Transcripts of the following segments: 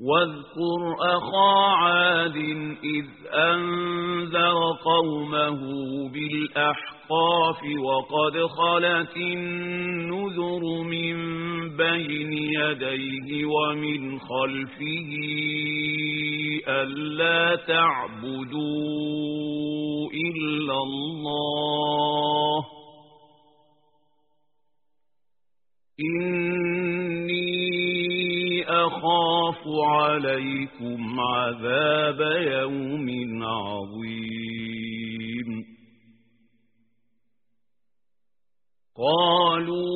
واذكر أخا عاد إذ أنذر قومه بالأحقاف وقد خلت النذر من بين يديه ومن خلفه ألا تعبدوا إلا الله إني أخاف عليكم عذاب يوم عظيم قالوا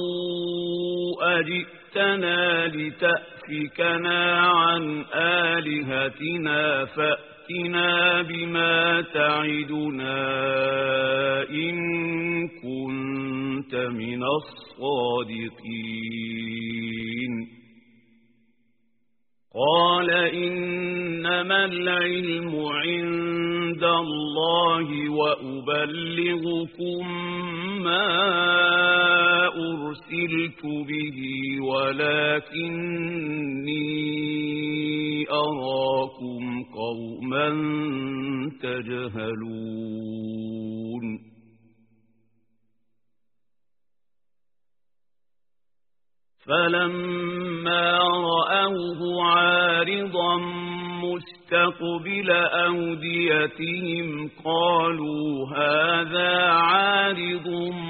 أجئتنا لتأفكنا عن آلهتنا فأتنا بما تعدنا إن كنت من الصادقين قال إنما العلم عند الله وأبلغكم ما أرسلت به ولكني أراكم قوما تجهلون فلما رأوه عارضا مستقبل أوديتهم قالوا هذا عارض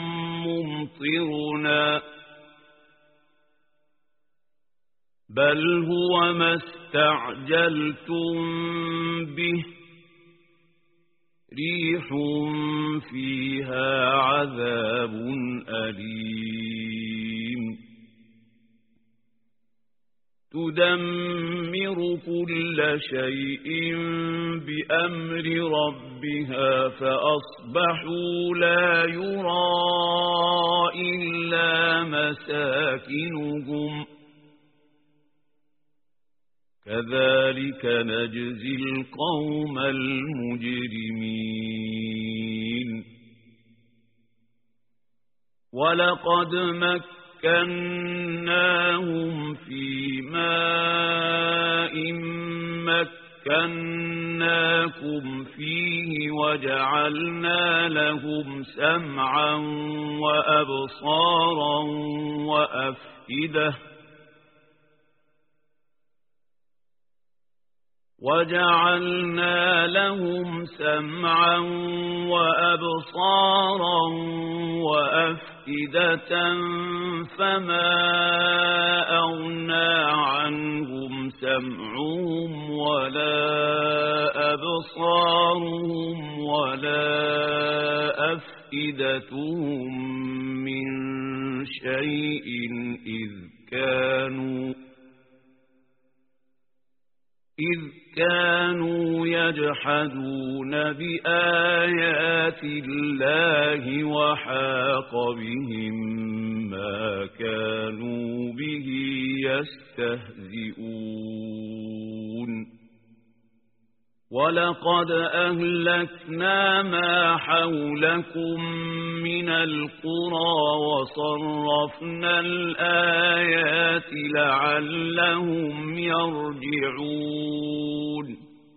ممطرنا بل هو ما استعجلتم به ريح فيها عذاب أليم تدمر كل شيء بأمر ربها فأصبحوا لا يرى إلا مساكنهم كذلك نجزي القوم المجرمين ولقد مكناهم في ماء مكناكم فيه وجعلنا لهم سمعا وأبصارا وأفئدة فما أغنى عنهم سمعهم ولا أبصارهم ولا أفئدتهم من شيء إذ كانوا يجحدون بآيات الله وحاق بهم ما كانوا به يستهزئون ولقد أهلكنا ما حولكم من القرى وصرفنا الآيات لعلهم يرجعون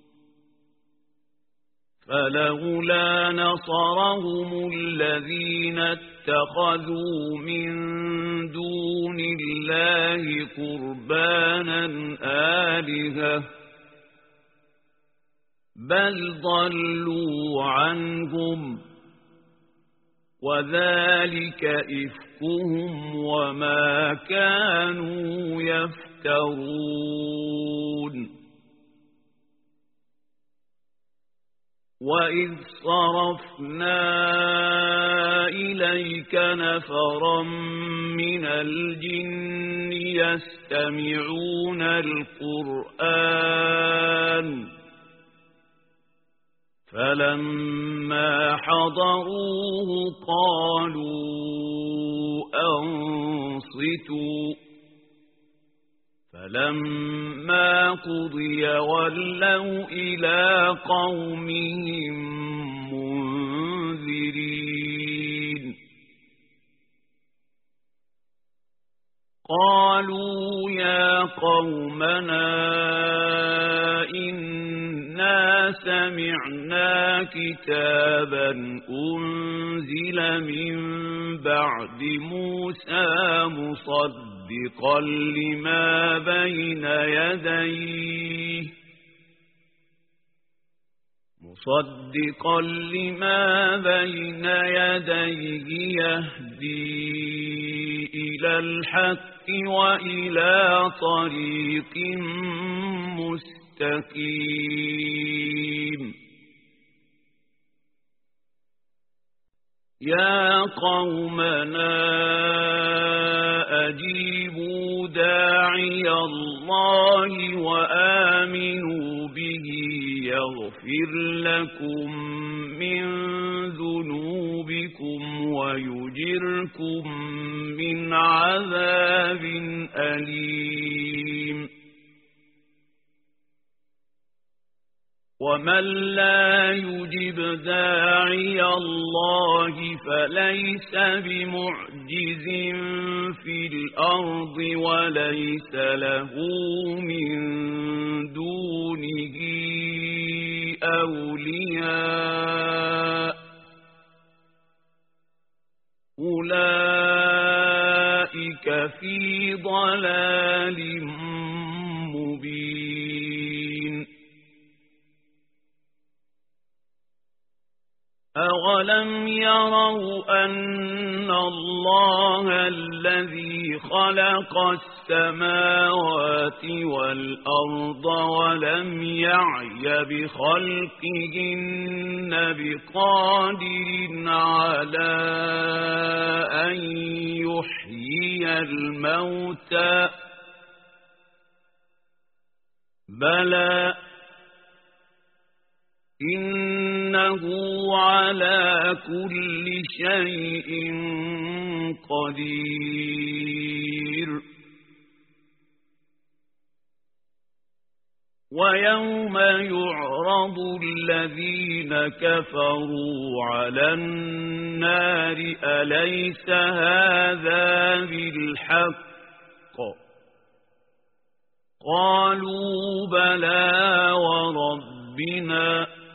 فلولا نصرهم الذين اتخذوا من دون الله قربانا آلهة بل ضلوا عنهم وذلك إفكهم وما كانوا يفترون وإذ صرفنا إليك نفرا من الجن يستمعون القرآن فلما حضروه قالوا أنصتوا فلما قضي ولوا إلى قومهم منذرين قالوا يا قومنا سمعنا كتابا أنزل من بعد موسى مصدقا لما بين يديه يهدي إلى الحق وإلى طريق مستقيم يا قومنا أجيبوا داعي الله وآمنوا به يغفر لكم من ذنوبكم ويجركم من عذاب أليم ومن لا يجب داعي الله فليس بمعجز في الأرض وليس له من دونه أولياء أولئك في ضلال مبين أولم يروا أن الله الذي خلق السماوات والأرض ولم يعي بخلقهن بقادر على أن يحيي الموتى بلى إنه على كل شيء قدير ويوم يعرض الذين كفروا على النار أليس هذا بالحق قالوا بلى وربنا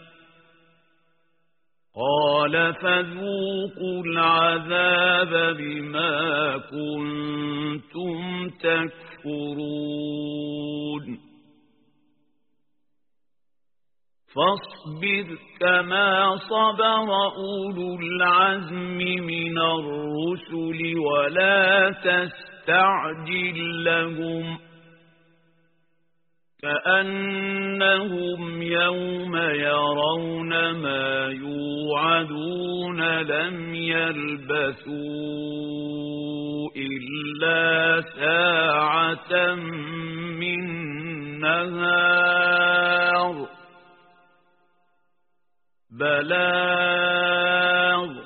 قال فذوقوا العذاب بما كنتم تكفرون فاصبر كما صبر أولو العزم من الرسل ولا تستعجل لهم كأنهم يوم يرون ما يوعدون لم يلبثوا إلا ساعة من نهار بلاغ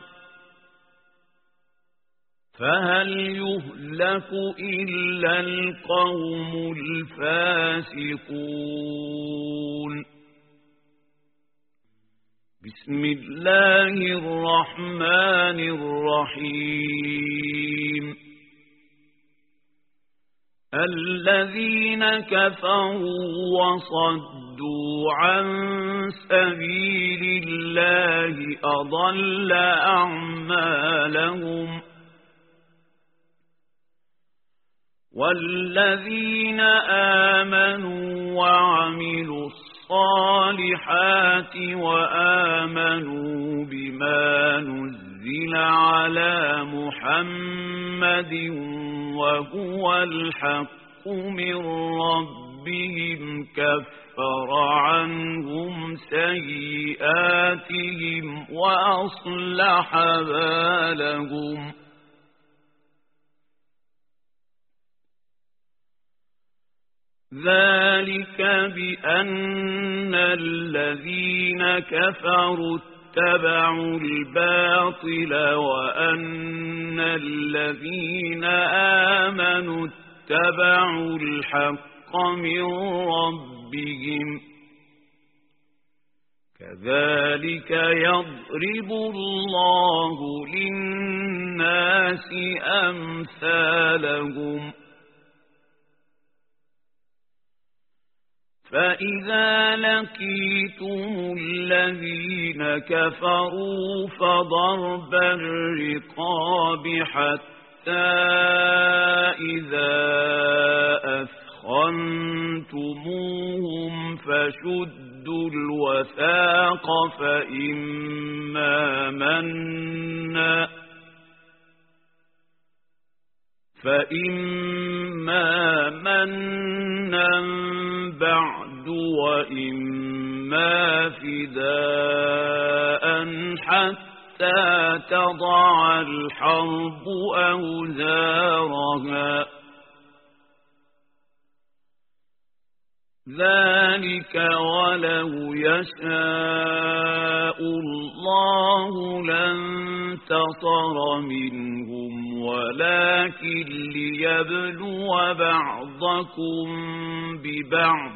فهل يهلك إلا القوم الفاسقون بسم الله الرحمن الرحيم الذين كفروا وصدوا عن سبيل الله أضل أعمالهم والذين آمنوا وعملوا الصالحات وآمنوا بما نزل على محمد وهو الحق من ربهم كفر عنهم سيئاتهم وأصلح بالهم ذلك بأن الذين كفروا اتبعوا الباطل وأن الذين آمنوا اتبعوا الحق من ربهم كذلك يضرب الله للناس أمثالهم فإذا لقيتم الذين كفروا فضرب الرقاب حتى إذا أثخنتموهم فشدوا الوثاق فإما منا بعد وإما فداء حتى تضع الحرب أوزارها ذلك ولو يشاء الله لانتصر منهم ولكن ليبلو بعضكم ببعض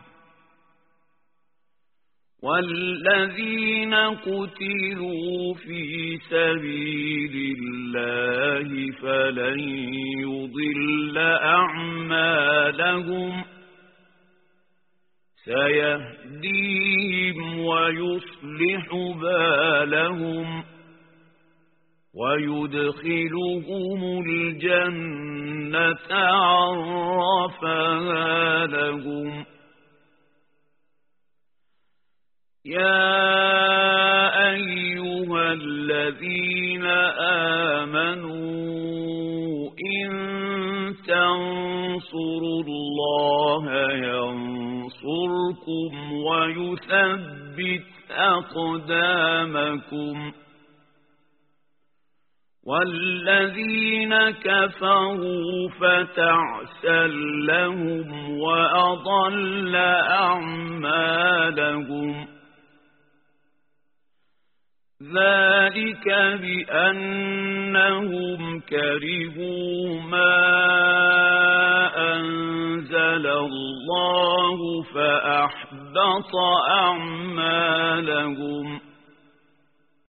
والذين قتلوا في سبيل الله فلن يضل أعمالهم سيهديهم ويصلح بالهم ويدخلهم الجنة عرفها لهم يا أيها الذين آمنوا إن تنصروا الله ينصركم ويثبت أقدامكم والذين كفروا فتعسا لهم وأضل أعمالهم ذلك بأنهم كرهوا ما أنزل الله فأحبط أعمالهم